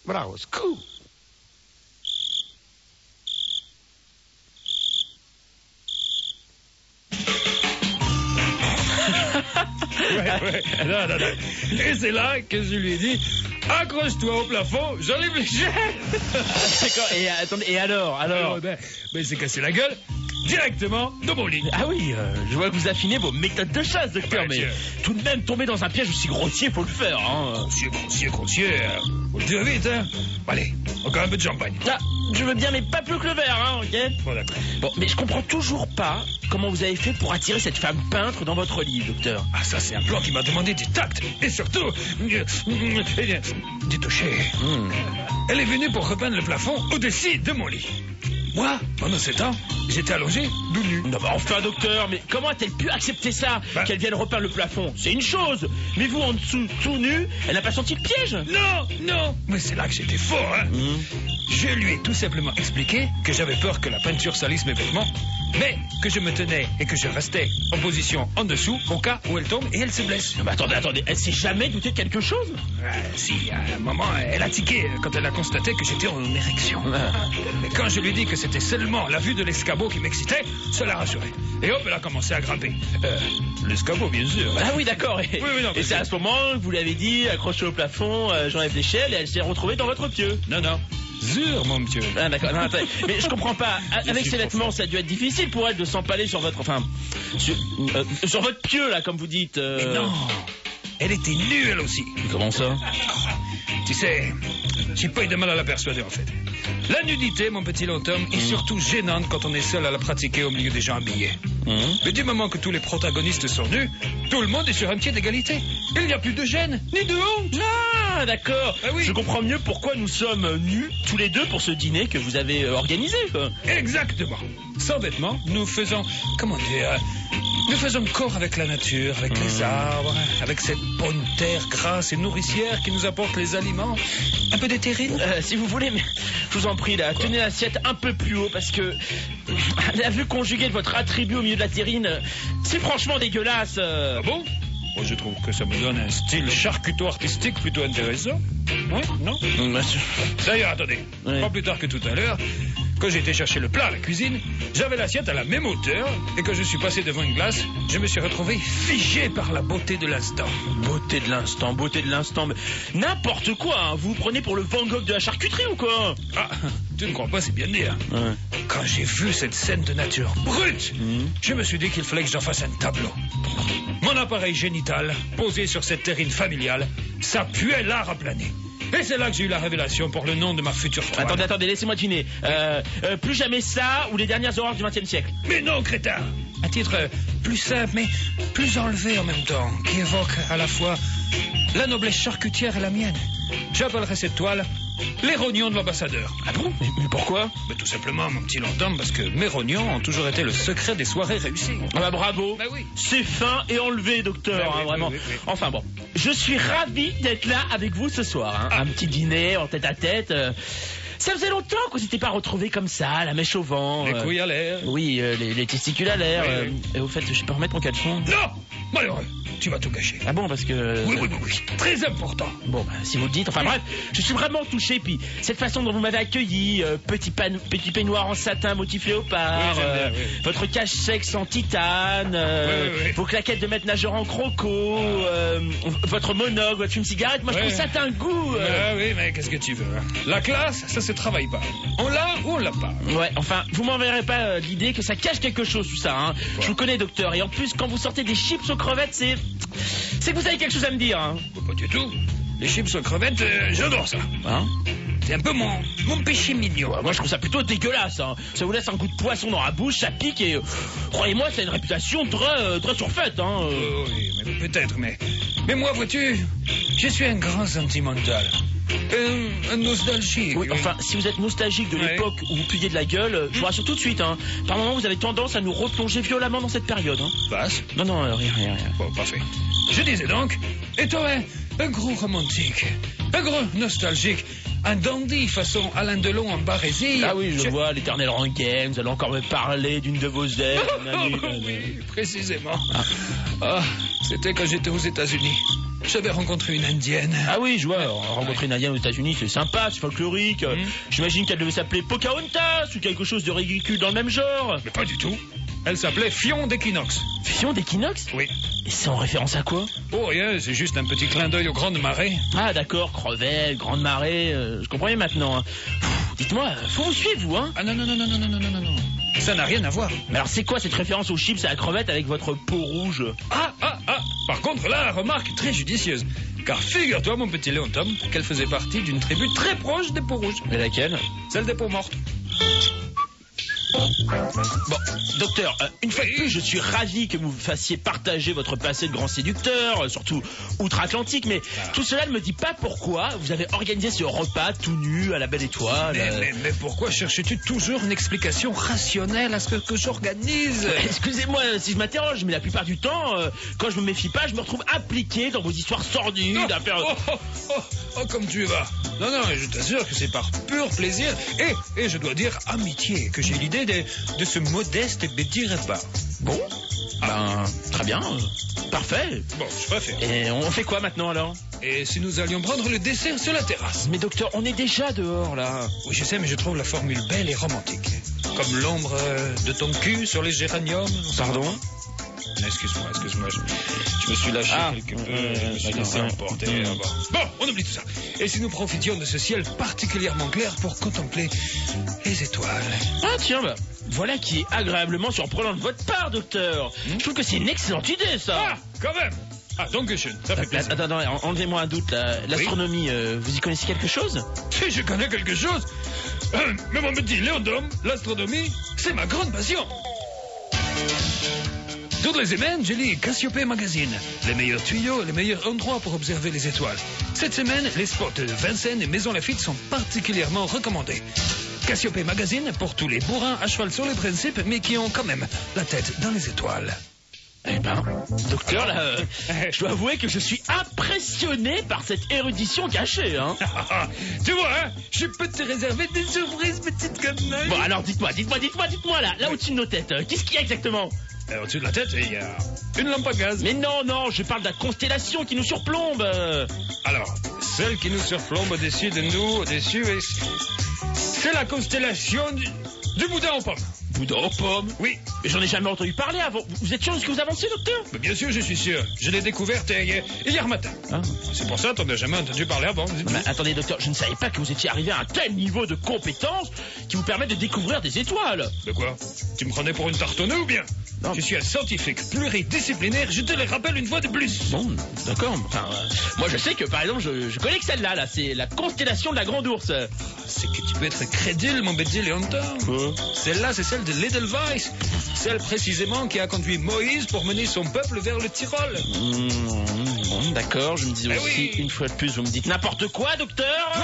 Bravo, scoop. Ouais. Non. Et c'est là que je lui ai dit, accroche-toi au plafond, j'enlève les chaînes. D'accord, et attendez, et alors Ben, c'est cassé la gueule directement dans mon lit. Ah oui, je vois que vous affinez vos méthodes de chasse, docteur, Ouais, mais tiens. tout de même tomber dans un piège aussi grossier, faut le faire, hein. Grossier. Faut le dire vite, hein. Allez, encore un peu de champagne. Ah, je veux bien, mais pas plus que le verre, hein, ok? Bon, d'accord. Bon, mais je comprends toujours pas comment vous avez fait pour attirer cette femme peintre dans votre lit, docteur. Ah, ça, c'est un plan qui m'a demandé du tact. Et surtout, du toucher. Elle est venue pour repeindre le plafond au-dessus de mon lit. Moi, pendant ce temps, j'étais allongé, tout nu. Non, bah enfin, docteur, mais comment a-t-elle pu accepter ça, Bah. qu'elle vienne repeindre le plafond? C'est une chose, mais vous, en dessous, tout nu, elle n'a pas senti le piège? Non. Mais c'est là que j'étais fort, hein. Je lui ai tout simplement expliqué que j'avais peur que la peinture salisse mes vêtements, mais que je me tenais et que je restais en position en dessous au cas où elle tombe et elle se blesse. Non, mais attendez, elle s'est jamais doutée de quelque chose? Si, à un moment, elle a tiqué quand elle a constaté que j'étais en érection. Mais quand je lui ai dit que c'était seulement la vue de l'escabeau qui m'excitait, ça l'a rassurée. Et hop, elle a commencé à grimper. L'escabeau, bien sûr. Ah oui, d'accord. Et, Oui, non, et c'est à ce moment que vous lui avez dit, accrochez au plafond, j'enlève l'échelle, et elle s'est retrouvée dans votre pieu. Non. Zure, mon monsieur. Ah d'accord, non, attendez. Mais je comprends pas. Avec suis ces trop vêtements, ça a dû être difficile pour elle de s'empaler sur votre... Enfin, sur votre pieu, là, comme vous dites. Mais non, elle était nue, elle aussi. Comment ça? Tu sais, j'ai pas eu de mal à la persuader, en fait. La nudité, mon petit long homme, est surtout gênante quand on est seul à la pratiquer au milieu des gens habillés. Mais du moment que tous les protagonistes sont nus, tout le monde est sur un pied d'égalité. Il n'y a plus de gêne, ni de honte. Ah, d'accord. Ah oui. Je comprends mieux pourquoi nous sommes nus, tous les deux, pour ce dîner que vous avez organisé, quoi. Exactement. Sans vêtements, nous faisons, comment dire, nous faisons corps avec la nature, avec les arbres, avec cette bonne terre grasse et nourricière qui nous apporte les aliments. Un peu de terrine. Si vous voulez, mais je vous en prie, là, tenez l'assiette un peu plus haut, parce que la vue conjuguée de votre attribut au milieu de la terrine, c'est franchement dégueulasse. Ah bon? Moi, je trouve que ça me donne un style charcuto-artistique plutôt intéressant. Ouais, non? D'ailleurs, attendez. Ouais. Pas plus tard que tout à l'heure, quand j'ai été chercher le plat à la cuisine, j'avais l'assiette à la même hauteur, et quand je suis passé devant une glace, je me suis retrouvé figé par la beauté de l'instant. Beauté de l'instant, mais n'importe quoi, hein. Vous vous prenez pour le Van Gogh de la charcuterie ou quoi? Ah, tu ne crois pas, c'est bien dit, hein? Ouais. Quand j'ai vu cette scène de nature brute, je me suis dit qu'il fallait que j'en fasse un tableau. Mon appareil génital, posé sur cette terrine familiale, ça puait l'art à planer. Et c'est là que j'ai eu la révélation pour le nom de ma future femme. Attendez, laissez-moi deviner. Plus jamais ça ou les dernières horreurs du XXe siècle. Mais non, crétin! Un titre plus simple, mais plus enlevé en même temps, qui évoque à la fois la noblesse charcutière et la mienne. J'appellerai cette toile les rognons de l'ambassadeur. Ah bon? Mais pourquoi? Mais tout simplement, mon petit longtemps, parce que mes rognons ont toujours été le secret des soirées réussies. Ah bah bravo. Bah oui. C'est fin et enlevé, docteur, Bah oui, hein, vraiment. oui. Enfin bon, je suis ravi d'être là avec vous ce soir. Hein. Un petit dîner en tête à tête. Ça faisait longtemps qu'on s'était pas retrouvés comme ça, la mèche au vent. Les couilles à l'air. Oui, les testicules à l'air. Oui. Et au fait, je peux remettre mon caleçon? Non! Malheureux, tu vas tout gâcher. Ah bon, parce que... Oui, très important. Bon, bah, si vous le dites, enfin bref, je suis vraiment touché. Puis cette façon dont vous m'avez accueilli, petit peignoir en satin motif léopard, Oui, j'aime bien, oui. votre cache-sexe en titane, Oui. vos claquettes de maître nageur en croco, votre monocle, votre fume-cigarette, moi je Oui. trouve ça d'un goût. Ah oui, mais qu'est-ce que tu veux, hein? La classe, ça se travaille pas. On l'a ou on l'a pas. Ouais, enfin, vous m'enverrez pas l'idée que ça cache quelque chose tout ça, hein. Je vous connais, docteur, et en plus, quand vous sortez des chips aux crevettes, c'est que vous avez quelque chose à me dire, hein. Pas du tout. Les chips aux crevettes, j'adore ça. Hein? C'est un peu mon péché mignon. Moi je trouve ça plutôt dégueulasse, hein. Ça vous laisse un goût de poisson dans la bouche, ça pique et croyez-moi, ça a une réputation très surfaite, hein. Oui, mais peut-être, mais moi, vois-tu, je suis un grand sentimental. Un nostalgique. Oui, enfin, si vous êtes nostalgique de Ouais. l'époque où vous pliez de la gueule, je vous rassure tout de suite, hein. Par moments, vous avez tendance à nous replonger violemment dans cette période, hein. Passe. Non, rien. Bon, parfait. Je disais donc, et toi, un gros romantique, un gros nostalgique, un dandy façon Alain Delon en Barésie. Ah oui, je vois, l'éternel rengaine, vous allez encore me parler d'une de vos ailes. Oui, précisément. Ah, c'était quand j'étais aux États-Unis. J'avais rencontré une Indienne. Ah oui, je vois, rencontrer une Indienne aux États-Unis, c'est sympa, c'est folklorique. J'imagine qu'elle devait s'appeler Pocahontas ou quelque chose de ridicule dans le même genre. Mais pas du tout. Elle s'appelait Fion d'Équinoxe. Fion d'Équinoxe? Oui. Et c'est en référence à quoi? Oh rien, c'est juste un petit clin d'œil aux grandes marées. Ah d'accord, crevette, grande marée, je comprends bien maintenant. Hein. Dites-moi, faut vous suivre vous, hein? Ah non. Ça n'a rien à voir. Mais alors c'est quoi cette référence aux chips à la crevette avec votre peau rouge? Ah. Par contre là, remarque très judicieuse. Car figure-toi, mon petit Léon Tom, qu'elle faisait partie d'une tribu très proche des peaux rouges. Mais laquelle? Celle des peaux mortes. Bon, docteur, une fois de plus, je suis ravi que vous fassiez partager votre passé de grand séducteur, surtout outre-Atlantique, mais tout cela ne me dit pas pourquoi vous avez organisé ce repas tout nu à la Belle Étoile. Mais pourquoi cherches-tu toujours une explication rationnelle à ce que j'organise? Excusez-moi si je m'interroge, mais la plupart du temps, quand je me méfie pas, je me retrouve impliqué dans vos histoires sordides. Comme tu vas. Non, je t'assure que c'est par pur plaisir et je dois dire amitié que j'ai l'idée de ce modeste et petit repas. Bon, très bien, parfait. Bon, je préfère. Et on fait quoi maintenant alors? Et si nous allions prendre le dessert sur la terrasse? Mais docteur, on est déjà dehors là. Oui, je sais, mais je trouve la formule belle et romantique. Comme l'ombre de ton cul sur les géraniums. Pardon? Excuse-moi, je me suis lâché quelque peu, je me suis laissé emporter. Bon, on oublie tout ça. Et si nous profitions de ce ciel particulièrement clair pour contempler les étoiles? Ah tiens, voilà qui est agréablement surprenant de votre part, docteur. Je trouve que c'est une excellente idée, ça. Ah, quand même. Ah, donc ça fait plaisir. Attends, enlevez-moi un doute. L'astronomie, vous y connaissez quelque chose? Si, je connais quelque chose. Mais mon petit Léon Dom, l'astronomie, c'est ma grande passion. Toutes les semaines, je lis Cassiopée Magazine, les meilleurs tuyaux, les meilleurs endroits pour observer les étoiles. Cette semaine, les spots de Vincennes et Maison Lafitte sont particulièrement recommandés. Cassiopée Magazine pour tous les bourrins à cheval sur les principes, mais qui ont quand même la tête dans les étoiles. Eh ben, docteur, là, je dois avouer que je suis impressionné par cette érudition cachée, hein. Tu vois, hein, je peux te réserver des surprises, petite connerie. Bon, alors dites-moi, là au-dessus de nos têtes, qu'est-ce qu'il y a exactement? Au-dessus de la tête, il y a une lampe à gaz. Mais non, je parle de la constellation qui nous surplombe. Alors, celle qui nous surplombe au-dessus de nous, c'est la constellation du boudin aux pommes. Boudin aux pommes? Oui. Mais j'en ai jamais entendu parler avant. Vous êtes sûr de ce que vous avancez, docteur? Mais bien sûr, je suis sûr. Je l'ai découverte hier matin. Ah. C'est pour ça que t'en as jamais entendu parler avant. Mais attendez, docteur, je ne savais pas que vous étiez arrivé à un tel niveau de compétence qui vous permet de découvrir des étoiles. De quoi? Tu me prenais pour une tartonneuse ou bien? Non. Je suis un scientifique pluridisciplinaire, je te le rappelle une fois de plus. Bon, d'accord. Enfin, moi, je sais que, par exemple, je connais que celle-là, c'est la constellation de la Grande Ourse. C'est que tu peux être crédule, mon petit Léon Tom. Celle-là, c'est celle de l'Edelweiss. Celle précisément qui a conduit Moïse pour mener son peuple vers le Tyrol. Bon, d'accord, je me dis aussi, une fois de plus, vous me dites n'importe quoi, docteur.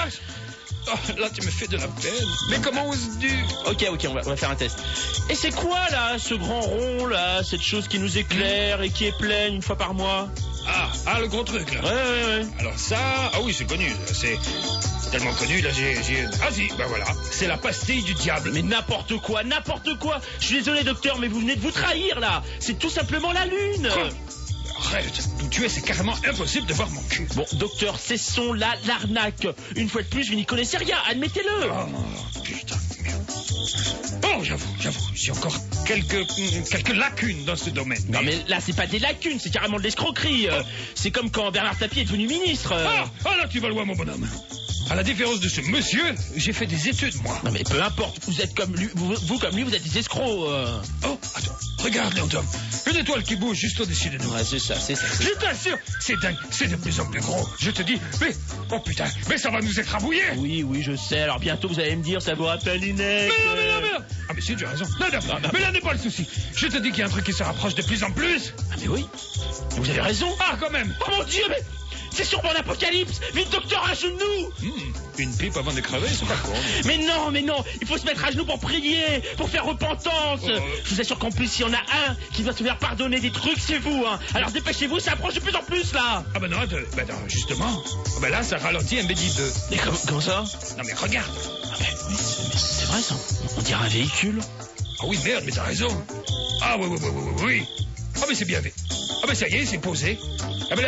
Là, tu me fais de la peine. Mais comment oses-tu? Ok, on va faire un test. Et c'est quoi, là, ce grand rond, là, cette chose qui nous éclaire et qui est pleine une fois par mois? Ah, le gros truc, là. Ouais. Alors ça, oui, c'est connu. C'est tellement connu, là, Ah si, voilà. C'est la pastille du diable. Mais n'importe quoi. Je suis désolé, docteur, mais vous venez de vous trahir, là. C'est tout simplement la Lune. Quoi? Arrête, d'où tu es, c'est carrément impossible de voir mon cul. Bon, docteur, cessons là l'arnaque. Une fois de plus, vous n'y connaissez rien, admettez-le. Oh, putain de merde. Bon, j'avoue, j'ai encore quelques lacunes dans ce domaine. Non, mais là, c'est pas des lacunes, c'est carrément de l'escroquerie. C'est comme quand Bernard Tapie est devenu ministre. Là, tu vas loin, mon bonhomme. À la différence de ce monsieur, j'ai fait des études, moi. Non, mais peu importe, vous êtes comme lui, vous comme lui, vous êtes des escrocs. Oh, attends, regarde, Léon Tom. Une étoile qui bouge juste au-dessus de nous. Ouais, c'est ça. Je t'assure, c'est dingue, c'est de plus en plus gros. Je te dis, oh putain, mais ça va nous écrabouiller. Oui, je sais, alors bientôt vous allez me dire, ça vous rappelle une ex. Mais non. Ah, mais si, tu as raison. Non, mais là n'est pas le souci. Je te dis qu'il y a un truc qui se rapproche de plus en plus. Ah, mais oui, vous avez raison. Ah, quand même. Oh mon Dieu, mais... c'est sûrement l'apocalypse. Vite, docteur, à genoux. Une pipe avant de crever, c'est pas con. Mais non, il faut se mettre à genoux pour prier, pour faire repentance. Je vous assure qu'en plus, s'il y en a un qui doit se faire pardonner des trucs, c'est vous, hein. Alors dépêchez-vous, ça approche de plus en plus, là. Ah non, justement. Là, ça ralentit un bédi 2. Mais comment ça? Non, mais regarde. Mais c'est vrai, ça. On dirait un véhicule. Ah oui, merde, mais t'as raison. Ah oui. Ah mais c'est bien fait. Ah mais ça y est, c'est posé. Ah mais là,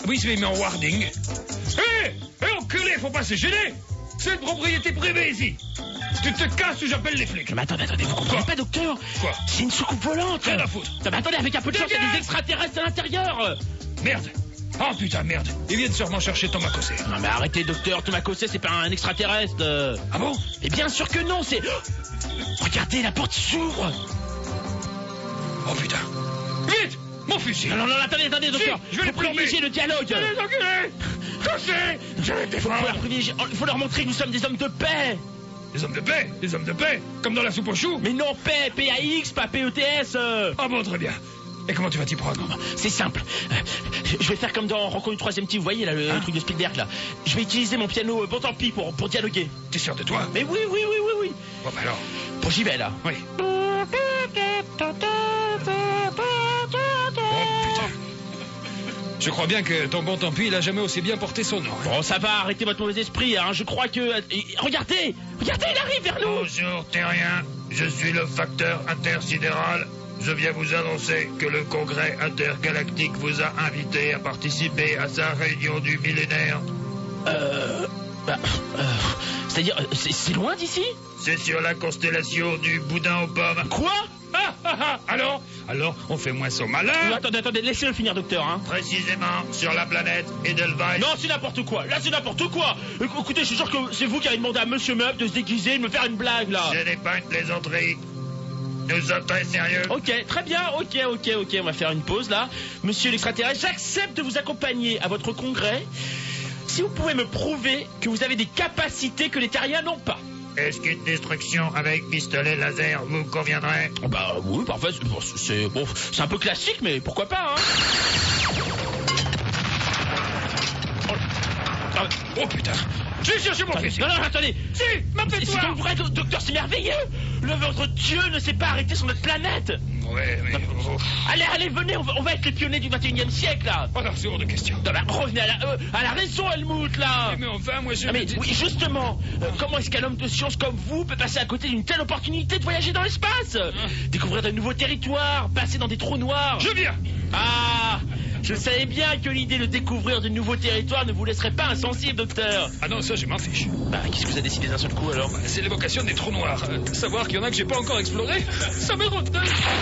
Oui, c'est mis en warding. Hé, enculé, faut pas se gêner. C'est une propriété privée ici. Tu te casses ou j'appelle les flics. Mais attendez, vous comprenez pas, docteur? Quoi? C'est une soucoupe volante. Rien à foutre. Mais attendez, avec un peu de chance, il y a des extraterrestres à l'intérieur. Merde. Oh putain, merde. Ils viennent sûrement chercher Thomas Cosset. Non mais arrêtez, docteur, Thomas Cosset, c'est pas un extraterrestre. Ah bon? Et bien sûr que non, c'est... Regardez, la porte s'ouvre. Oh putain. Vite, mon fusil. Non, attendez, docteur. Si, je vais les plomber. Privilégier le dialogue. Les enculés. Cosset, je vais te défendre. Il faut leur montrer que nous sommes des hommes de paix. Des hommes de paix? Des hommes de paix? Comme dans la soupe aux choux? Mais non, paix, P-A-X, pas P-E-T-S. Ah bon, très bien. Et comment tu vas t'y prendre? C'est simple. Je vais faire comme dans Rencontre du troisième type, vous voyez là, le truc de Spielberg là. Je vais utiliser mon piano, bon tant pis, pour dialoguer. T'es sûr de toi? Mais oui. Bon bah alors. Bon, j'y vais là. Oui. Oh putain. Je crois bien que ton bon tant pis, il a jamais aussi bien porté son nom. Hein. Bon, ça va, arrêtez votre mauvais esprit, hein. Je crois que... Regardez, il arrive vers nous. Bonjour, Terrien. Je suis le facteur intersidéral. Je viens vous annoncer que le Congrès intergalactique vous a invité à participer à sa réunion du millénaire. C'est-à-dire, c'est loin d'ici? C'est sur la constellation du boudin aux pommes. Quoi? Alors, on fait moins son malin. Attendez, laissez-le finir, docteur, hein. Précisément sur la planète Edelweiss. Non, c'est n'importe quoi. Là, c'est n'importe quoi. Écoutez, je suis sûr que c'est vous qui avez demandé à Monsieur Meuble de se déguiser, de me faire une blague, là. Ce n'est pas une plaisanterie. Nous sommes très sérieux. Ok, très bien, ok, on va faire une pause là. Monsieur l'extraterrestre, j'accepte de vous accompagner à votre congrès si vous pouvez me prouver que vous avez des capacités que les terriens n'ont pas. Est-ce qu'une destruction avec pistolet laser vous conviendrait? Bah oui, parfait, c'est un peu classique, mais pourquoi pas, hein. Oh putain. Je vais chercher mon fils. Non, attendez. Si, m'appelle-toi. C'est donc vrai, docteur, c'est merveilleux. Votre Dieu ne s'est pas arrêté sur notre planète. Ouais. Allez, venez, on va être les pionniers du 21e siècle, là. Oh non, c'est hors de question. Non, bah, revenez à la raison, Helmut, là. Mais enfin, moi, je... Oui, justement, comment est-ce qu'un homme de science comme vous peut passer à côté d'une telle opportunité de voyager dans l'espace? Découvrir de nouveaux territoires, passer dans des trous noirs. Je viens. Ah, je savais bien que l'idée de découvrir de nouveaux territoires ne vous laisserait pas insensible, docteur. Ah non, ça, je m'en fiche. Bah, qu'est-ce que vous avez décidé d'un seul coup, alors? C'est l'évocation des trous noirs. Savoir qu'il y en a que j'ai pas encore exploré, ça me retient.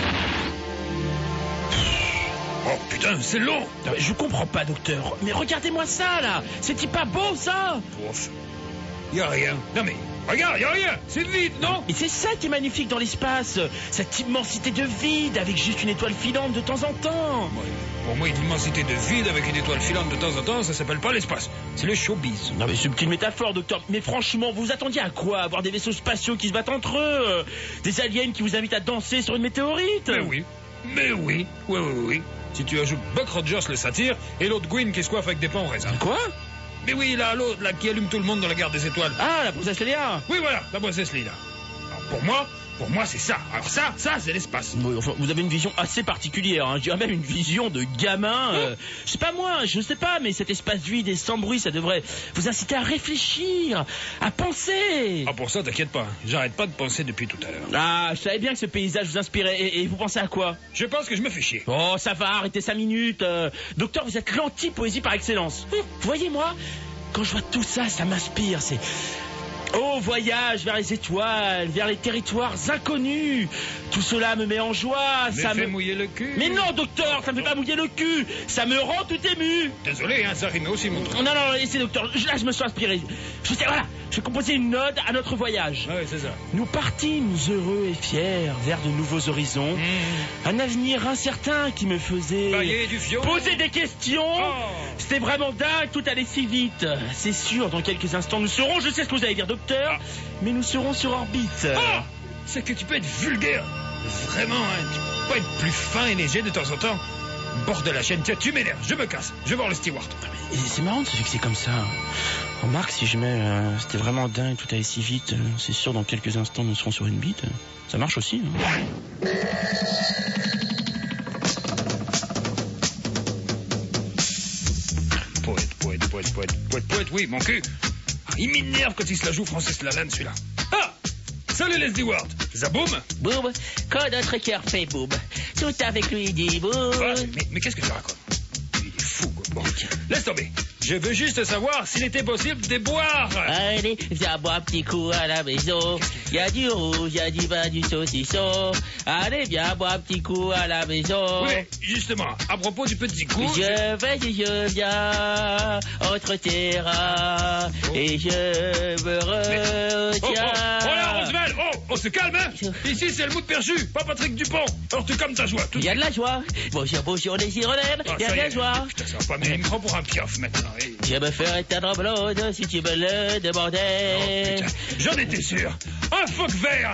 Oh putain, c'est long. Non, mais je comprends pas, docteur. Mais regardez-moi ça, là. C'est-il pas beau, ça? Ouf. Y a rien. Non mais, regarde, y a rien. C'est vide, non? Et c'est ça qui est magnifique dans l'espace. Cette immensité de vide avec juste une étoile filante de temps en temps. Ouais. Pour moi, une immensité de vide avec une étoile filante de temps en temps, ça s'appelle pas l'espace. C'est le showbiz. Non mais subtile métaphore, docteur. Mais franchement, vous vous attendiez à quoi? À voir des vaisseaux spatiaux qui se battent entre eux? Des aliens qui vous invitent à danser sur une météorite? Mais oui. Oui. Si tu ajoutes Buck Rogers le satyre et l'autre Gwyn qui se coiffe avec des pains au raisin. Quoi? Mais oui, là, l'autre, là, qui allume tout le monde dans la guerre des étoiles. Ah, la princesse Léa. Oui, voilà, la princesse Léa. Alors, pour moi, c'est ça. Alors ça, c'est l'espace. Oui, enfin, vous avez une vision assez particulière, hein. Je dirais même une vision de gamin. Je sais pas, mais cet espace vide et sans bruit, ça devrait vous inciter à réfléchir, à penser. Ah, pour ça, t'inquiète pas. J'arrête pas de penser depuis tout à l'heure. Ah, je savais bien que ce paysage vous inspirait. Et vous pensez à quoi? Je pense que je me fais chier. Oh, ça va, arrêtez 5 minutes. Docteur, vous êtes l'anti-poésie par excellence. Vous voyez, moi, quand je vois tout ça, ça m'inspire. C'est... Oh, voyage vers les étoiles, vers les territoires inconnus. Tout cela me met en joie. Ça me fait mouiller le cul. Mais non, docteur, ça me fait pas mouiller le cul. Ça me rend tout ému. Désolé, hein, ça rime aussi, mon truc. Non, laissez, docteur. Là, je me suis inspiré. Je vais composer une ode à notre voyage. Oui, c'est ça. Nous partîmes heureux et fiers vers de nouveaux horizons. Un avenir incertain qui me faisait bailler du fion. Poser des questions. Oh. C'était vraiment dingue, tout allait si vite. C'est sûr, dans quelques instants, nous serons, je sais ce que vous allez dire, docteur, mais nous serons sur orbite. Oh, c'est que tu peux être vulgaire. Vraiment, hein, tu peux pas être plus fin et léger de temps en temps. Bord de la chaîne, tiens, tu m'énerves, je me casse, je vais voir le steward. Et c'est marrant de se fixer comme ça. Remarque, si je mets c'était vraiment dingue, tout allait si vite, c'est sûr, dans quelques instants, nous serons sur une bite. Ça marche aussi, hein. Poète, oui, mon cul. Il m'énerve quand il se la joue Francis Lalanne, celui-là. Ah! Salut les stewards. Zaboum? Boum, quand notre cœur fait boum, tout avec lui dit boum. Mais qu'est-ce que tu racontes? Il est fou, quoi. Bon, laisse tomber. Je veux juste savoir s'il était possible de boire. Allez, viens boire un petit coup à la maison. Y a du rouge, y a du vin, du saucisson. Allez, viens boire un petit coup à la maison. Oui, justement, à propos du petit coup... Je vais et je viens entre tes bras et je me retiens. Oh là, Roosevelt, on se calme, hein. Ici, c'est le mot de Perchu, pas Patrick Dupont. Alors tu calmes ta joie. Il y a de la joie. Bonjour les hirondelles, il y a de la joie. Putain, ça va pas, mais il me prend pour un piof maintenant. Je me ferai ta blonde si tu me le demandais. Oh, putain, j'en étais sûr. Un phoque vert.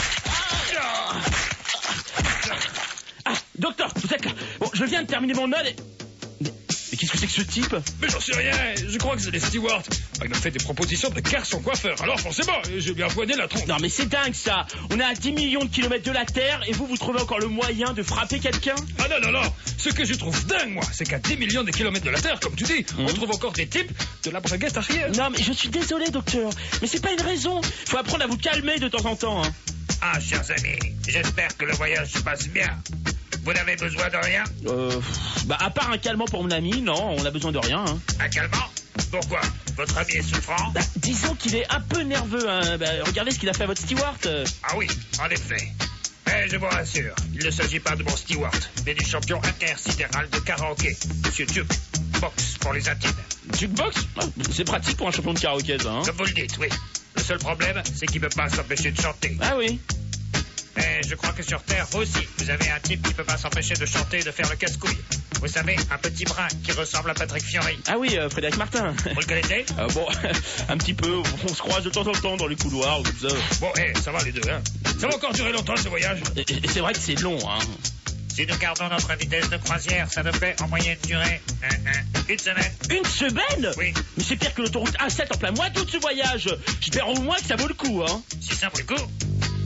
Ah, docteur, vous êtes là. Bon, je viens de terminer mon œil. Mais qu'est-ce que c'est que ce type? Mais j'en sais rien, je crois que c'est les stewards. Il m'a fait des propositions de garçon coiffeur, alors forcément, j'ai bien avoiné la tronche. Non mais c'est dingue ça. On est à 10 millions de kilomètres de la Terre et vous trouvez encore le moyen de frapper quelqu'un? Ah non. Ce que je trouve dingue, moi, c'est qu'à 10 millions de kilomètres de la Terre, comme tu dis, on trouve encore des types de la braguette arrière. Non mais je suis désolé docteur, mais c'est pas une raison. Faut apprendre à vous calmer de temps en temps, hein. Ah, chers amis, j'espère que le voyage se passe bien. Vous n'avez besoin de rien? Bah à part un calmant pour mon ami, non, on a besoin de rien, hein. Un calmant? Pourquoi? Votre ami est souffrant? Bah, disons qu'il est un peu nerveux, hein. Bah, regardez ce qu'il a fait à votre steward. Ah oui, en effet. Mais je vous rassure, il ne s'agit pas de mon steward, mais du champion intersidéral de karaoké, Monsieur Duke. Box pour les intimes. Jukebox? C'est pratique pour un champion de karaoké, ça, hein. Comme vous le dites, oui. Le seul problème, c'est qu'il ne peut pas s'empêcher de chanter. Ah oui. Mais je crois que sur Terre aussi, vous avez un type qui ne peut pas s'empêcher de chanter et de faire le casse-couille. Vous savez, un petit brun qui ressemble à Patrick Fiori. Ah oui, Frédéric Martin. Vous le connaissez? Bon, un petit peu, on se croise de temps en temps dans les couloirs ou tout ça. Bon, ça va les deux, hein. Ça va encore durer longtemps ce voyage. Et c'est vrai que c'est long, hein. Si nous gardons notre vitesse de croisière, ça nous fait en moyenne durer une semaine. Une semaine? Oui. Mais c'est pire que l'autoroute A7 en plein mois d'août ce voyage. J'espère au moins que ça vaut le coup, hein. Si ça vaut le coup.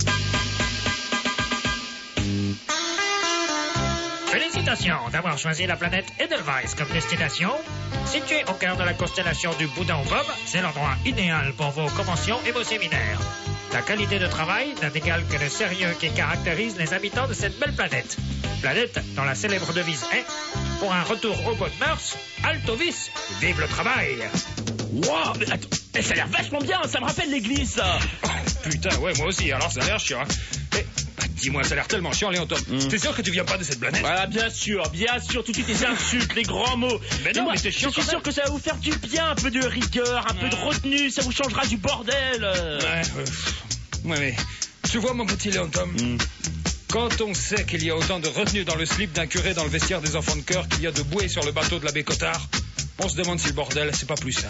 Félicitations d'avoir choisi la planète Edelweiss comme destination. Située au cœur de la constellation du Boudin aux pommes, c'est l'endroit idéal pour vos conventions et vos séminaires. La qualité de travail n'a d'égal que le sérieux qui caractérise les habitants de cette belle planète. Planète dont la célèbre devise est « Pour un retour aux bonnes mœurs, Altovis, vive le travail !» Wow, mais attends, ça a l'air vachement bien, ça me rappelle l'église, ça. Oh, putain, ouais, moi aussi, alors ça a l'air chiant, hein. Dis-moi, ça a l'air tellement chiant, Léon Tom. T'es sûr que tu viens pas de cette planète? Voilà, bien sûr, tout de suite les insultes, les grands mots. Mais non, mais c'est chiant. Je suis sûr que ça va vous faire du bien, un peu de rigueur, un peu de retenue, ça vous changera du bordel. Ouais, mais tu vois, mon petit Léon Tom, quand on sait qu'il y a autant de retenue dans le slip d'un curé dans le vestiaire des enfants de cœur qu'il y a de bouées sur le bateau de l'abbé Cottard, on se demande si le bordel, c'est pas plus ça.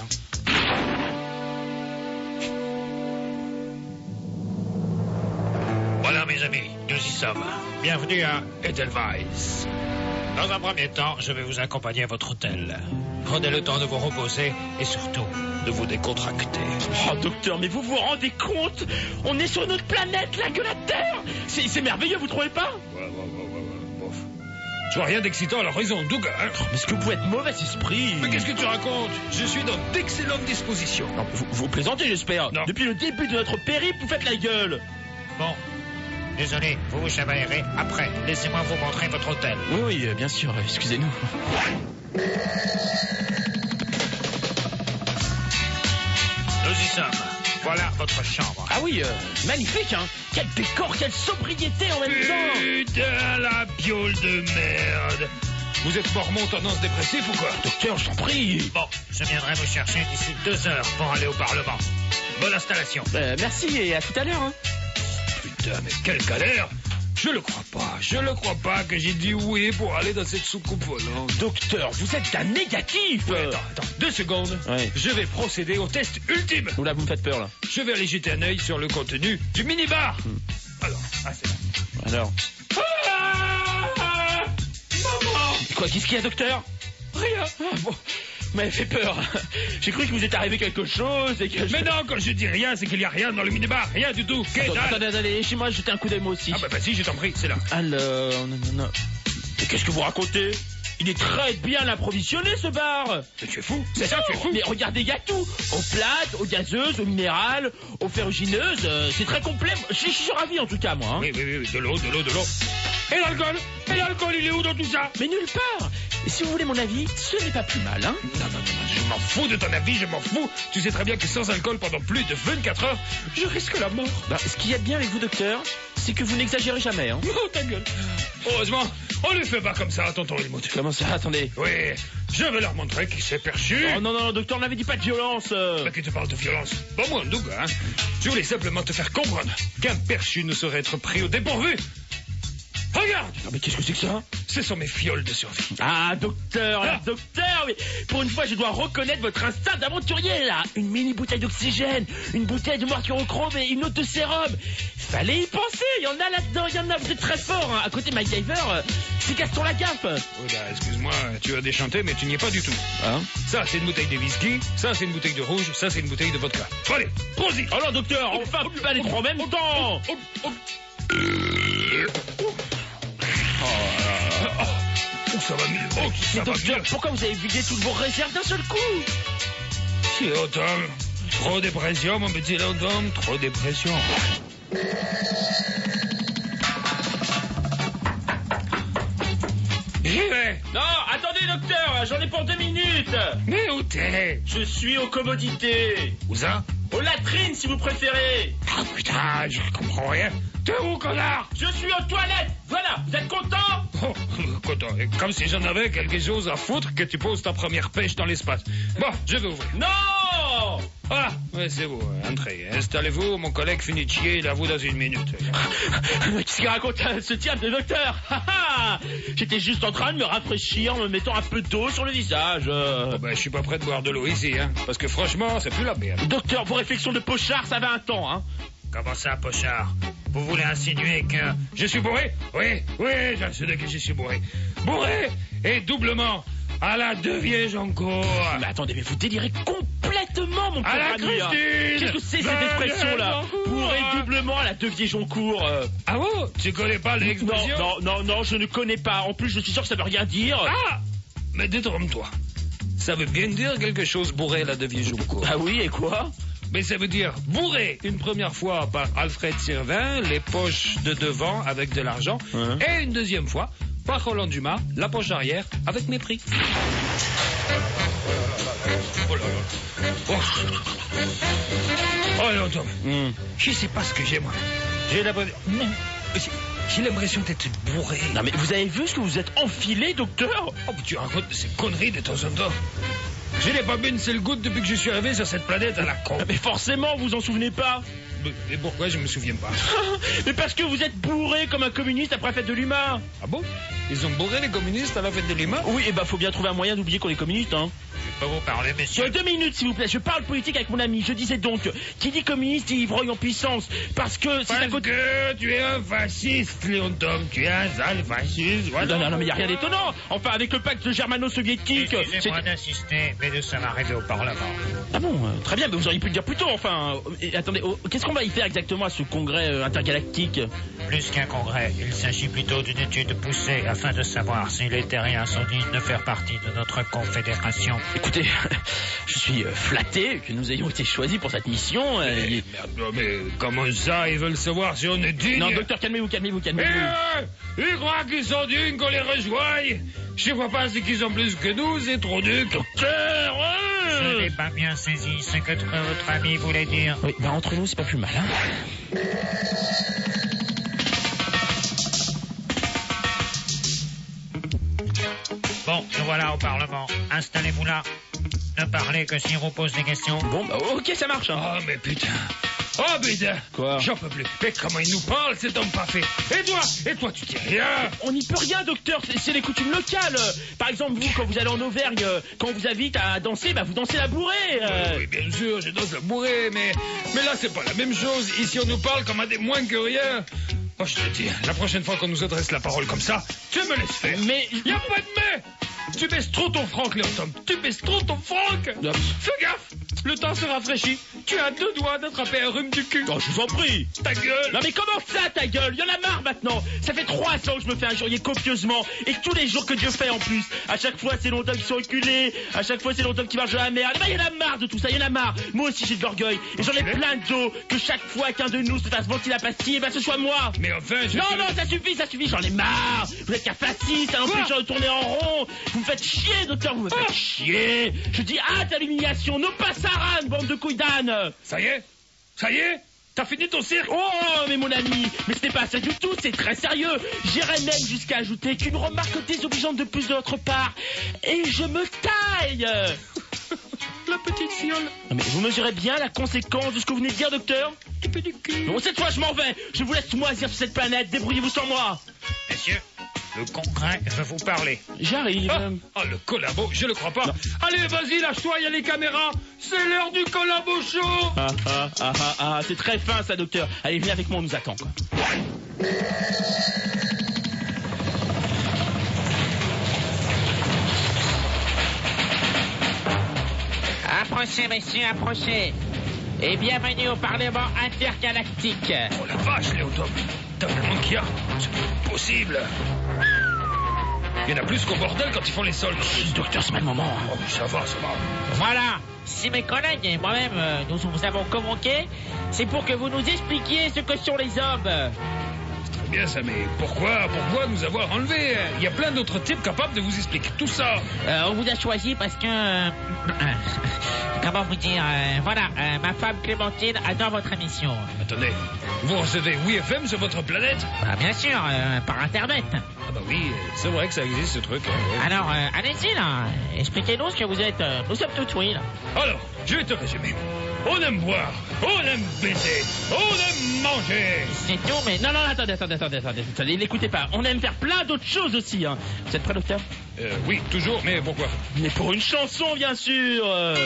Voilà, mes amis, nous y sommes. Bienvenue à Edelweiss. Dans un premier temps, je vais vous accompagner à votre hôtel. Prenez le temps de vous reposer et surtout de vous décontracter. Oh, docteur, mais vous vous rendez compte? On est sur une autre planète, là, que la Terre. C'est merveilleux, vous trouvez pas? Ouais. Bof. Je vois rien d'excitant à l'horizon, Doug, hein. Oh, mais est-ce que vous êtes mauvais esprit? Mais qu'est-ce que tu racontes? Je suis dans d'excellentes dispositions. Non, vous plaisantez, j'espère. Non. Depuis le début de notre périple, vous faites la gueule. Bon, désolé, vous vous chamaillerez après. Laissez-moi vous montrer votre hôtel. Oui, bien sûr, excusez-nous. Nous y sommes. Voilà votre chambre. Ah oui, magnifique, hein. Quel décor, quelle sobriété en même temps. Putain, la biole de merde. Vous êtes mormon tendance dépressif ou quoi? Docteur, je t'en prie. Bon, je viendrai vous chercher d'ici 2 heures pour aller au Parlement. Bonne installation. Merci et à tout à l'heure, hein. Putain, mais quelle galère. Je le crois pas que j'ai dit oui pour aller dans cette soucoupe volante. Docteur, vous êtes un négatif. Ouais, attends, 2 secondes. Ouais. Je vais procéder au test ultime. Oula, vous me faites peur, là. Je vais aller jeter un œil sur le contenu du minibar. Alors, c'est là. Alors. Maman. Quoi, qu'est-ce qu'il y a, docteur? Rien. Bon, vous m'avez fait peur. J'ai cru que vous êtes arrivé quelque chose et que... Mais non, quand je dis rien, c'est qu'il y a rien dans le minibar. Rien du tout. Attendez, chez moi, jetez un coup d'œil moi aussi. Ah bah vas-y, je t'en prie, c'est là. Alors... Non. Mais qu'est-ce que vous racontez? Il est très bien approvisionné, ce bar. Mais tu es fou, c'est ça, tu es fou. Mais regardez, il y a tout. Aux plates, aux gazeuses, aux minérales, aux ferrugineuses. C'est très complet. Je suis ravi, en tout cas, moi. Hein. Oui, de l'eau. Et l'alcool, il est où dans tout ça? Mais nulle part. Et si vous voulez mon avis, ce n'est pas plus mal, hein. Non, je m'en fous de ton avis, je m'en fous. Tu sais très bien que sans alcool pendant plus de 24 heures, je risque la mort. Bah, ce qu'il y a de bien avec vous, docteur, c'est que vous n'exagérez jamais, hein. Oh, ta gueule. Heureusement, on lui fait pas comme ça, tonton Helmut. Comment ça? Attendez. Oui, je vais leur montrer qui s'est perchu. Oh non, docteur, on n'avait dit pas de violence. Mais qui te parle de violence? Pas moi, Doug, hein. Je voulais simplement te faire comprendre qu'un perchu ne saurait être pris au dépourvu. Regarde! Non, mais qu'est-ce que c'est que ça? Ce sont mes fioles de survie. Ah, docteur, mais pour une fois, je dois reconnaître votre instinct d'aventurier, là. Une mini bouteille d'oxygène, une bouteille de mercurochrome et une autre de sérum. Fallait y penser, il y en a là-dedans, il y en a, vous êtes très fort, hein. À côté de MacGyver, c'est Gaston Lagaffe. Oui, bah, excuse-moi, tu as déchanté, mais tu n'y es pas du tout. Hein? Ça, c'est une bouteille de whisky, ça, c'est une bouteille de rouge, ça, c'est une bouteille de vodka. Allez, prends-y! Alors, docteur, enfin, pas les trois en même temps! Ça va mieux. Oh, ça va docteur, mieux. pourquoi vous avez vidé toutes vos réserves d'un seul coup? C'est automne. Trop de pression, mon petit automne. Trop de pression. J'y vais. Non, attendez, docteur, j'en ai pour 2 minutes. Mais où t'es? Je suis aux commodités. Où ça? Aux latrines, si vous préférez. Ah putain, je comprends rien. T'es où, connard? Je suis aux toilettes. Voilà, vous êtes content? Oh, content. Comme si j'en avais quelque chose à foutre que tu poses ta première pêche dans l'espace. Bon, je vais ouvrir. Non! Ah, ouais, c'est vous. Entrez. Installez-vous, mon collègue finit de chier, il avoue dans 1 minute. Qu'est-ce qu'il raconte ce diable de docteur? J'étais juste en train de me rafraîchir en me mettant un peu d'eau sur le visage. Oh, ben, je suis pas prêt de boire de l'eau ici, hein. Parce que franchement, c'est plus la merde. Docteur, vos réflexions de pochard, ça va un temps, hein. Comment ça, pochard? Vous voulez insinuer que... Je suis bourré? Oui, j'assume que je suis bourré. Bourré et doublement à la deux vieilles encore. Mais attendez, mais vous délirez complètement, mon À la pauvre ami, hein. Christine! Qu'est-ce que c'est cette expression-là? Bourré doublement à la deux vieilles Joncourt. Ah bon? Tu connais pas l'expression? Non, je ne connais pas. En plus, je suis sûr que ça veut rien dire. Ah! Mais détrompe-toi. Ça veut bien dire quelque chose, bourré à la deux vieilles Joncourt. Ah oui, et quoi? Mais ça veut dire bourré une première fois par Alfred Sirvin, les poches de devant avec de l'argent, et une deuxième fois par Roland Dumas, la poche arrière avec mépris. Oh là là. Oh là, Tom. Je sais pas ce que j'ai, moi. J'ai l'impression d'être bourré. Non mais vous avez vu ce que vous êtes enfilé, docteur? Oh, mais tu racontes ces conneries de temps en temps. Je n'ai pas bu une seule goutte depuis que je suis arrivé sur cette planète à la con. Mais forcément, vous vous en souvenez pas? Mais pourquoi je me souviens pas? Mais parce que vous êtes bourré comme un communiste après la fête de l'humain. Ah bon? Ils ont bourré les communistes à la fête de l'humain? Oui, et faut bien trouver un moyen d'oublier qu'on est communiste, hein. Je peux vous parler, monsieur? 2 minutes, s'il vous plaît. Je parle politique avec mon ami. Je disais donc, qui dit communiste dit ivrogne en puissance. Parce que c'est à côté... que tu es un fasciste, Léon Tom. Tu es un sale fasciste. Voilà. Non, mais il n'y a rien d'étonnant. Enfin, avec le pacte germano-soviétique... Excusez-moi d'insister, mais nous sommes arrivés au Parlement. Ah bon, très bien, mais vous auriez pu le dire plus tôt, enfin. Attendez, qu'est-ce qu'on va y faire exactement à ce congrès intergalactique? Plus qu'un congrès, il s'agit plutôt d'une étude poussée afin de savoir si les terriens sont dignes de faire partie de notre confédération. Écoutez, je suis flatté que nous ayons été choisis pour cette mission. Merde, mais comment ça, ils veulent savoir si on est digne? Non, docteur, calmez-vous. Ils croient qu'ils sont dignes qu'on les rejoigne. Je vois pas ce qu'ils ont plus que nous, c'est trop dur. Docteur, Je n'ai pas bien saisi ce que votre ami voulait dire. Oui, bah entre nous, c'est pas plus mal, hein. Bon, nous voilà au Parlement. Installez-vous là. Ne parlez que si on vous pose des questions. Bon, bah ok, ça marche, hein. Oh, mais putain. Oh, putain. Quoi? J'en peux plus. Mais comment il nous parle, cet homme pas fait? Et toi, tu dis rien? On n'y peut rien, docteur, c'est les coutumes locales. Par exemple, vous, quand vous allez en Auvergne, quand on vous invite à danser, bah vous dansez la bourrée. Oui, bien sûr, je danse la bourrée, mais là, c'est pas la même chose. Ici, on nous parle comme à des moins que rien. Oh, je te dis, la prochaine fois qu'on nous adresse la parole comme ça, tu me laisses faire. Mais... Y a pas de mais. Tu baisses trop ton franc, Léon Tom. Tu baisses trop ton franc. Non. Fais gaffe. le temps se rafraîchit. Tu as 2 doigts d'attraper un rhume du cul. Oh, je vous en prie. Ta gueule. Non mais comment ça, ta gueule? Il y en a marre maintenant. Ça fait 3 ans que je me fais injurier copieusement. Et tous les jours que Dieu fait en plus. À chaque fois, c'est l'homme qui sont reculés. À chaque fois, c'est l'homme qui marche dans la merde. Et ben, il y en a marre de tout ça, il y en a marre. Moi aussi, j'ai de l'orgueil. Et j'en ai plein de dos. Que chaque fois qu'un de nous se fasse vanter la pastille, et ben ce soit moi. Mais enfin, Non, ça suffit, j'en ai marre. Vous êtes qu'à facile, ça n'empêche de tourner en rond. Vous me faites chier, docteur, vous me faites chier. Je dis hâte à l'humiliation, no passaran, bande de couilles d'âne. Ça y est? T'as fini ton cirque? Oh, mais mon ami, mais ce n'est pas ça du tout, c'est très sérieux. J'irais même jusqu'à ajouter qu'une remarque désobligeante de plus de votre part. Et je me taille. La petite fiole. Non mais vous mesurez bien la conséquence de ce que vous venez de dire, docteur? Du pédicule. Bon, cette fois je m'en vais. Je vous laisse moisir sur cette planète, débrouillez-vous sans moi. Messieurs, le concret veut vous parler. J'arrive. Le collabo, je le crois pas. Non. Allez, vas-y, lâche-toi, il y a les caméras. C'est l'heure du collabo show. C'est très fin ça, docteur. Allez, venez avec moi, on nous attend, quoi. Approchez, messieurs, approchez. Et bienvenue au Parlement intergalactique. Oh la vache, Léotome. T'as vu le monde qu'il y a? C'est pas possible. Il y en a plus qu'au bordel quand ils font les soldes. Docteur, c'est pas le moment. Oh, mais ça va. Voilà. Si mes collègues et moi-même, nous vous avons convoqués, c'est pour que vous nous expliquiez ce que sont les hommes. C'est bien ça, mais pourquoi nous avoir enlevés? Il y a plein d'autres types capables de vous expliquer tout ça. On vous a choisi parce que... comment vous dire... voilà, ma femme Clémentine adore votre émission. Attendez, vous recevez WeFM sur votre planète? Bien sûr, par Internet. Ah bah oui, c'est vrai que ça existe ce truc. Ouais. Alors, allez-y là, expliquez-nous ce que vous êtes. Nous sommes tout oui là. Alors, je vais te résumer. On aime boire, on aime baiser, on aime manger. C'est tout, mais... Non, attendez, n'écoutez pas. On aime faire plein d'autres choses aussi, hein. Vous êtes prêt, docteur? Oui, toujours, mais pourquoi? Mais pour une chanson, bien sûr.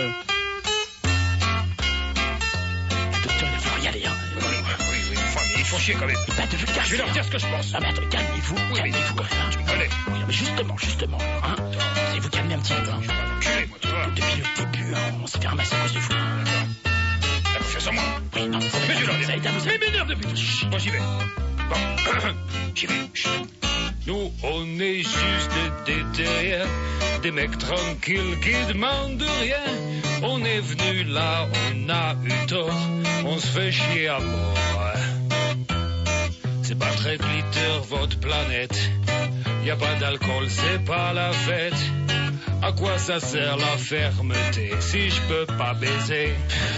Docteur, il faut y aller, hein. Oui, enfin, mais il faut chier quand même. Pas de vulgarité. Je vais leur dire ce que je pense. Non, mais attendez, calmez-vous, calmez-vous quand même. Tu me connais. Oui, mais justement, hein. Vous allez vous calmer un petit peu, hein. Je vais m'enculer, moi, tu vois. Depuis le début, hein, on s'est fait ramasser à cause de vous. T'as confiance en moi? Oui, non, mais je leur dis. Mais m'énerve depuis. Bon, j'y vais. Bon, j'y vais. Nous, on est juste des terriens, des mecs tranquilles qui demandent rien. On est venu là, on a eu tort, on se fait chier à mort. C'est pas très glitter votre planète, y a pas d'alcool, c'est pas la fête. À quoi ça sert la fermeté si je peux pas baiser?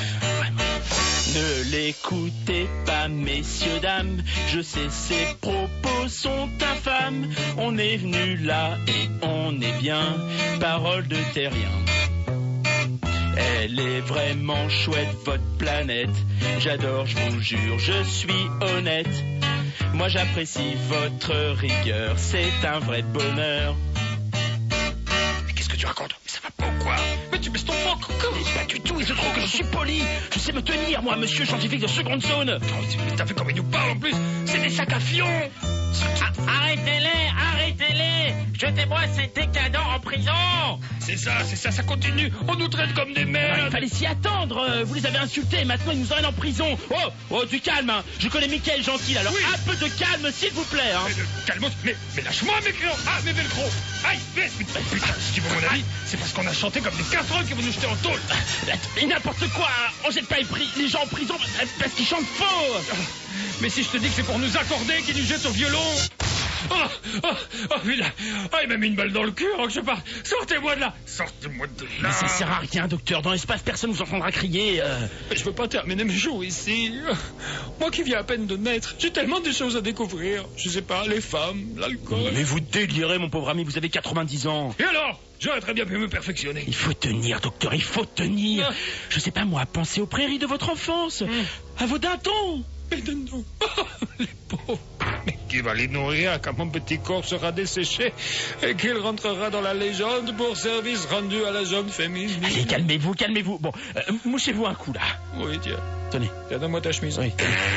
Ne l'écoutez pas, messieurs, dames. Je sais, ses propos sont infâmes. On est venu là et on est bien. Parole de terrien. Elle est vraiment chouette, votre planète. J'adore, je vous jure, je suis honnête. Moi, j'apprécie votre rigueur. C'est un vrai bonheur. Mais qu'est-ce que tu racontes? Mais ça va pas ou quoi? Mais tu baisses ton froc encore? Mais pas du tout, il se trouve que je suis poli. Je sais me tenir, moi, monsieur scientifique de seconde zone. Mais t'as vu comme il nous parle en plus? C'est des sacs à fion. Arrêtez-les. Jetez-moi ces décadents en prison. C'est ça continue. On nous traite comme des merdes. Il fallait s'y attendre. Vous les avez insultés, maintenant ils nous emmènent en prison. Oh, du calme, hein. Je connais Mickaël Gentil, alors oui. Un peu de calme, s'il vous plaît, hein. Calme, mais lâche-moi mes crayons. Ah, mes velcro. Aïe, mais putain, si tu veux mon avis, c'est parce qu'on a chanté comme des casseroles qu'ils vont nous jeter en tôle. Mais n'importe quoi, hein. On jette pas les gens en prison parce qu'ils chantent faux. Mais si je te dis que c'est pour nous accorder qu'ils nous jettent au violon. Putain. Il m'a mis une balle dans le cul avant que je parte. Sortez-moi de là. Mais ça sert à rien, docteur. Dans l'espace, personne vous entendra crier. Mais je veux pas terminer mes jours ici. Moi qui viens à peine de naître, j'ai tellement de choses à découvrir. Je sais pas, les femmes, l'alcool. Mais vous délirez, mon pauvre ami, vous avez 90 ans. Et alors? J'aurais très bien pu me perfectionner. Il faut tenir, docteur, il faut tenir. Je sais pas, moi, pensez aux prairies de votre enfance. À vos dindons. Les dindons. Les pauvres. Mais qui va les nourrir quand mon petit corps sera desséché et qu'il rentrera dans la légende pour service rendu à la jeune féminine. Allez, calmez-vous. Bon, mouchez-vous un coup, là. Oui, tiens. Tenez. Tiens, donne-moi ta chemise. Oui.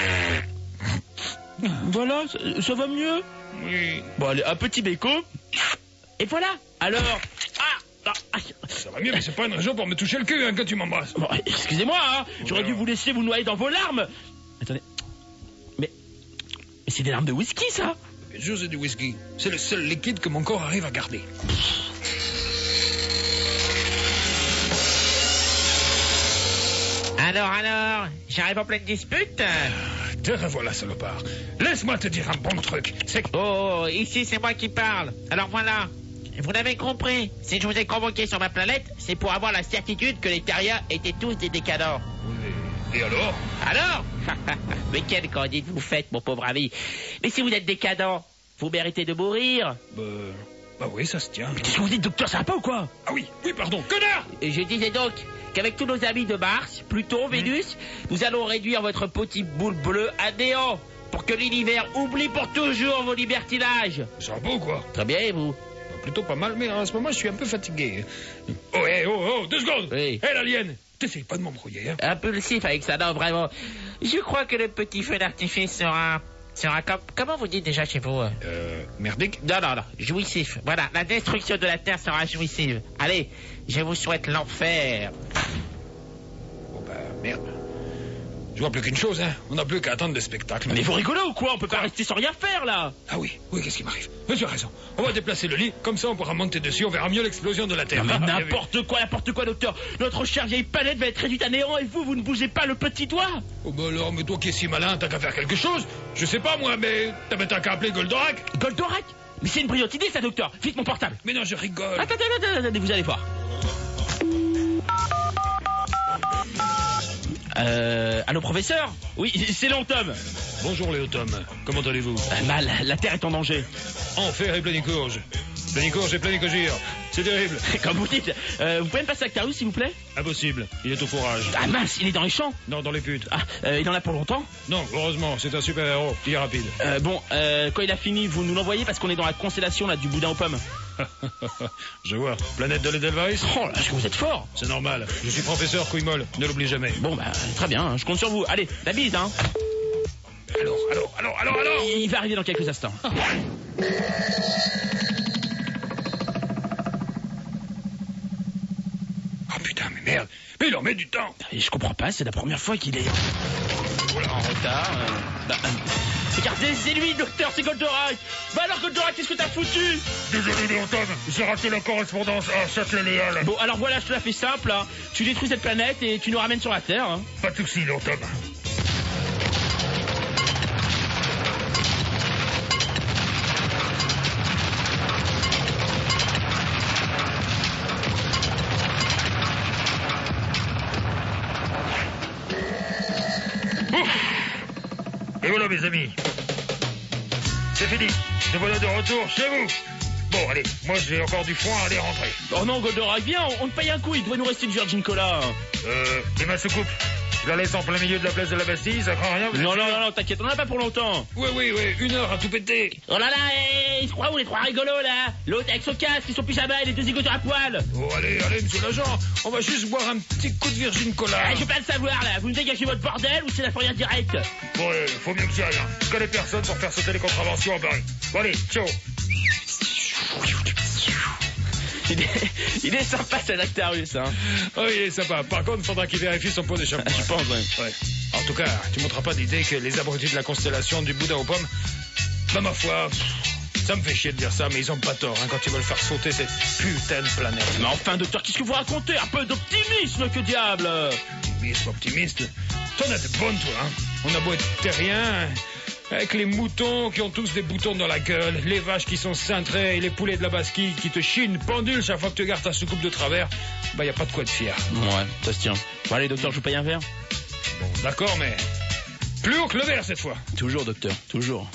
Voilà, ça va mieux? Oui. Bon, allez, un petit béco. Et voilà. Alors... Ça va mieux, mais c'est pas une raison pour me toucher le cul hein, quand tu m'embrasses. Bon, excusez-moi, hein. J'aurais dû vous laisser vous noyer dans vos larmes. Attendez. Mais c'est des larmes de whisky, ça? Bien sûr, c'est du whisky. C'est le seul liquide que mon corps arrive à garder. Alors, j'arrive en pleine dispute. Te revoilà, salopard. Laisse-moi te dire un bon truc. C'est que... Oh, ici c'est moi qui parle. Alors voilà, vous l'avez compris. Si je vous ai convoqué sur ma planète, c'est pour avoir la certitude que les terriens étaient tous des décadents. Et alors? Alors? Mais quelle candide vous faites, mon pauvre ami. Mais si vous êtes décadent, vous méritez de mourir. Bah oui, ça se tient. Mais qu'est-ce que vous dites, docteur? Ça va pas ou quoi? Ah oui, pardon, connard! Et je disais donc qu'avec tous nos amis de Mars, Pluton, Vénus, nous allons réduire votre petite boule bleue à néant pour que l'univers oublie pour toujours vos libertinages. Ça va beau, quoi? Très bien, et vous? Plutôt pas mal, mais en ce moment, je suis un peu fatigué. Oh, 2 secondes! Oui. Hé, l'alien! T'essayes pas de m'embrouiller, hein? Impulsif avec ça, non, vraiment. Je crois que le petit feu d'artifice sera comment vous dites déjà chez vous? Merdique? Non, jouissif. Voilà, la destruction de la Terre sera jouissive. Allez, je vous souhaite l'enfer. Oh bah, merde. Je vois plus qu'une chose, hein. On n'a plus qu'à attendre le spectacle. Mais vous rigolez ou quoi? On peut pas rester sans rien faire, là. Ah oui, qu'est-ce qui m'arrive? Mais tu as raison. On va déplacer le lit, comme ça on pourra monter dessus, on verra mieux l'explosion de la Terre. Non, mais n'importe quoi, docteur. Notre chère vieille planète va être réduite à néant et vous ne bougez pas le petit doigt. Oh bah alors, mais toi qui es si malin, t'as qu'à faire quelque chose. Je sais pas moi, mais t'as qu'à appeler Goldorak. Goldorak? Mais c'est une brillante idée, ça, docteur. Vite mon portable. Mais non, je rigole. Attendez, vous allez voir. Allô, professeur? Oui, c'est Léon Tom. Bonjour Léo Tom, comment allez-vous? Mal, la Terre est en danger. Enfer et planicourge. Planicourge et planicogire. C'est terrible. Comme vous dites, vous pouvez me passer Actarus, s'il vous plaît? Impossible, il est au fourrage. Ah mince, il est dans les champs? Non, dans les putes. Ah, il en a pour longtemps? Non, heureusement, c'est un super-héros, il est rapide. Quand il a fini, vous nous l'envoyez parce qu'on est dans la constellation là du boudin aux pommes. Je vois, planète de l'Edelweiss. Oh là, est-ce que vous êtes fort? C'est normal, je suis professeur couille molle, ne l'oublie jamais. Bon bah, très bien, hein, je compte sur vous. Allez, la bise, hein. Alors Il va arriver dans quelques instants. Oh putain, mais merde, mais il en met du temps. Et je comprends pas, c'est la première fois qu'il est en retard. Regardez, c'est lui, docteur, c'est Goldorak. Bah alors, Goldorak, qu'est-ce que t'as foutu? Désolé Léon Tom, j'ai raté la correspondance à Châtelet-Léal. Bon, alors voilà, je te la fais simple, hein. Tu détruis cette planète et tu nous ramènes sur la Terre, hein. Pas de soucis Léon Tom. Et voilà mes amis, c'est fini, nous voilà de retour chez vous. Bon allez, moi j'ai encore du foin à aller rentrer. Oh non, Goldorak, viens, on te paye un coup, il doit nous rester du Virgin Cola. Et ma soucoupe, je la laisse en plein milieu de la place de la Bastille, ça craint rien. Non, t'inquiète, on en a pas pour longtemps. Oui, 1 heure à tout péter. Oh là là, ils se croient où les trois rigolos là? L'autre avec son casque, ils sont pyjama et les deux zigotos sur la poêle. Oh allez, monsieur l'agent, on va juste boire un petit coup de Virgin Cola. Je veux pas le savoir là, vous me dégagez votre bordel ou c'est la fourrière directe? Bon, faut mieux que j'y aille, hein. Je connais personne pour faire sauter les contraventions en Paris. Bon allez, ciao. Il est sympa, cet Actarus, hein. Oh, il est sympa. Par contre, faudra qu'il vérifie son pot d'échappement. Je pense, ouais. En tout cas, tu monteras pas d'idée que les abrutis de la constellation du boudin aux pommes, bah ma foi, ça me fait chier de dire ça, mais ils ont pas tort, hein, quand ils veulent faire sauter cette putain de planète. Mais enfin, docteur, qu'est-ce que vous racontez? Un peu d'optimisme, que diable! Optimiste. T'en as de bonnes, toi, hein. On a beau être terrien, avec les moutons qui ont tous des boutons dans la gueule, les vaches qui sont cintrées et les poulets de la Basquille qui te chient une pendule chaque fois que tu gardes ta soucoupe de travers, bah y a pas de quoi être fier. Ouais, ça se tient. Bon allez, docteur, je vous paye un verre? Bon, d'accord, mais plus haut que le verre cette fois. Toujours, docteur, toujours.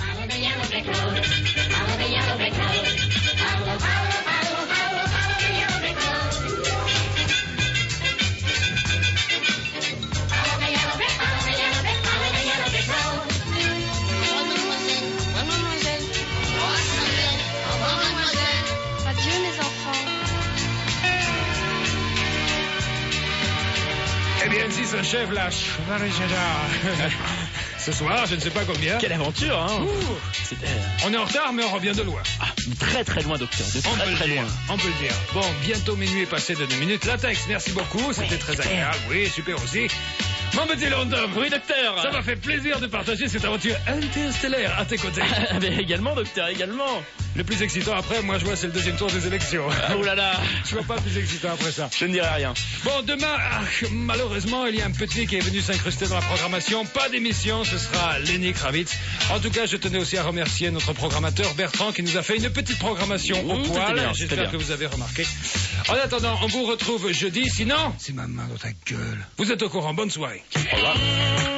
Eh bien, ainsi s'achève la Ce soir, je ne sais pas combien. Quelle aventure, hein. On est en retard, mais on revient de loin. Ah, très très loin, docteur. De très loin. On peut le dire. Bon, bientôt minuit est passé de 2 minutes. Latex, merci beaucoup. C'était très agréable. Oui, super aussi. Mon petit London. Oui, docteur. Ça m'a fait plaisir de partager cette aventure interstellaire à tes côtés. Mais également, docteur, également. Le plus excitant après, moi je vois, c'est le deuxième tour des élections. Oh là là. Je vois pas le plus excitant après ça. Je ne dirai rien. Bon, demain, malheureusement, il y a un petit qui est venu s'incruster dans la programmation. Pas d'émission, ce sera Lenny Kravitz. En tout cas, je tenais aussi à remercier notre programmateur Bertrand qui nous a fait une petite programmation au poil. J'espère que vous avez remarqué. En attendant, on vous retrouve jeudi. Sinon, c'est ma main dans ta gueule. Vous êtes au courant. Bonne soirée. Au revoir.